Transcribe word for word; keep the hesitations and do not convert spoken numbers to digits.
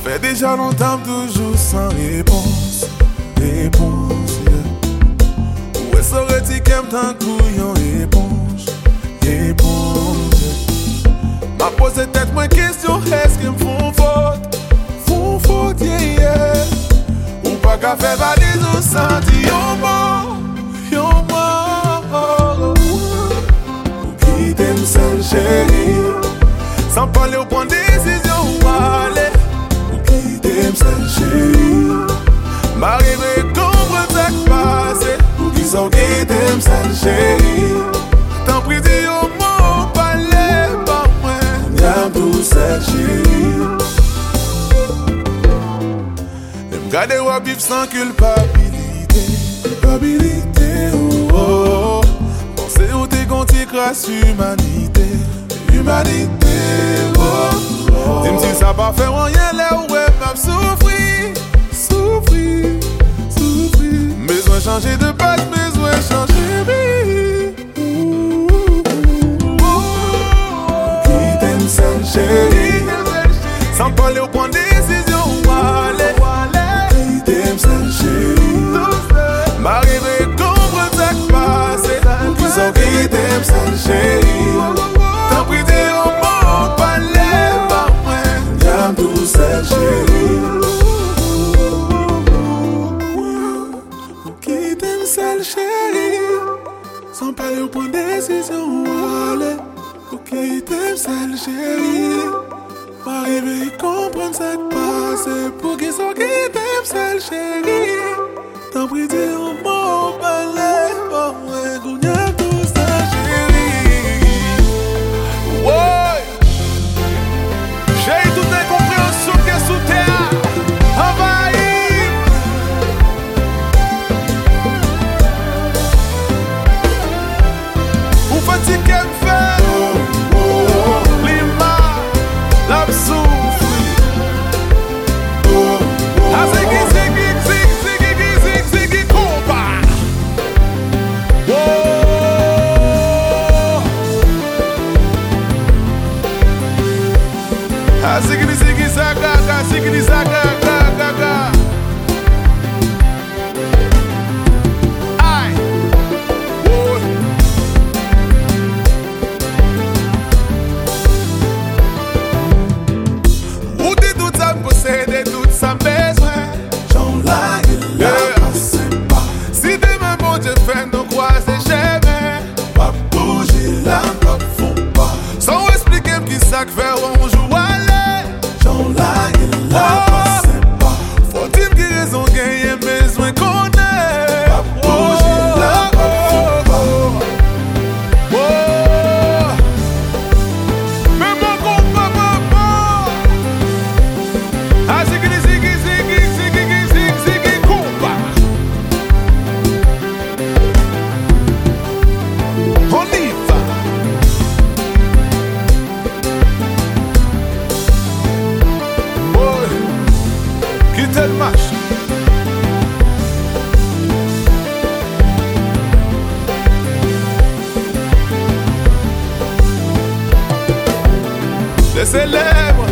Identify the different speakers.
Speaker 1: fait déjà longtemps, toujours sans réponse. Réponse, yeah. Où est-ce que tu qu'aimes tant couillon éponge? Éponge, yeah. M'a posé tête moins question, est-ce qu'ils me font faute? Font faute, yeah, yeah. Ou pas qu'à faire valise ou senti yon mort, yon mort. Ou qui t'aime seul, chérie, sans parler au point de décision où aller. Ou qui t'aime seul, chérie, m'arriver comprendre ça qui passe. Ou qui sont qui t'aime seul, chérie, t'en prie dis au mot, parler pas moi. Y'aime tout seul, chérie. Gardez ou vivre sans culpabilité. Culpabilité, oh, oh. Pensez où t'es qu'on t'y crasse humanité. Humanité, oh, oh. Dis-moi si ça va faire rien là où elle m'a souffri. Souffri, souffri. Besoin changer de passe, besoin changer de vie. Qui t'aime seul, chérie, sans parler au point de décision où aller. M'arriver comprendre ça qui passe. Qui sont qui t'aiment seul, chérie, t'en prie dis au mot, parler pas moi. Y'aime tout seul, chérie. Qui t'aime seul, chérie, sans parler au point de décision où aller. Qui t'aime seul, chérie, m'arriver comprendre ça qui passe. Pour qui sont qui t'aiment seul, chérie, t'en prie dis au mot, parler pas moi. Gougnard tout ça, chérie. Ouais, j'ai toute incompréhension qui est sous terre envahi. Ou fatigué me fait l'ima, l'absous. Sigini sigi sagaga, sigini sagaga, gaga. Aïe, oh. Où t'es tout ça posséder, tout ça besoin. J'en lague là, c'est pas. Si demain mon Dieu fait nous croiser chemin, pas bouger là, pas fond pas. Sans expliquer qui ça que fait on joue. Faut-il qu'il raison gagner besoin qu'on ait. Pas bouger là, pas fond pas. Mais mon combat, papa. Ah, c'est qui, c'est qui, c'est qui, c'est qui, c'est qui, c'est qui, combat. On y va. Quitte le match. Les célèbres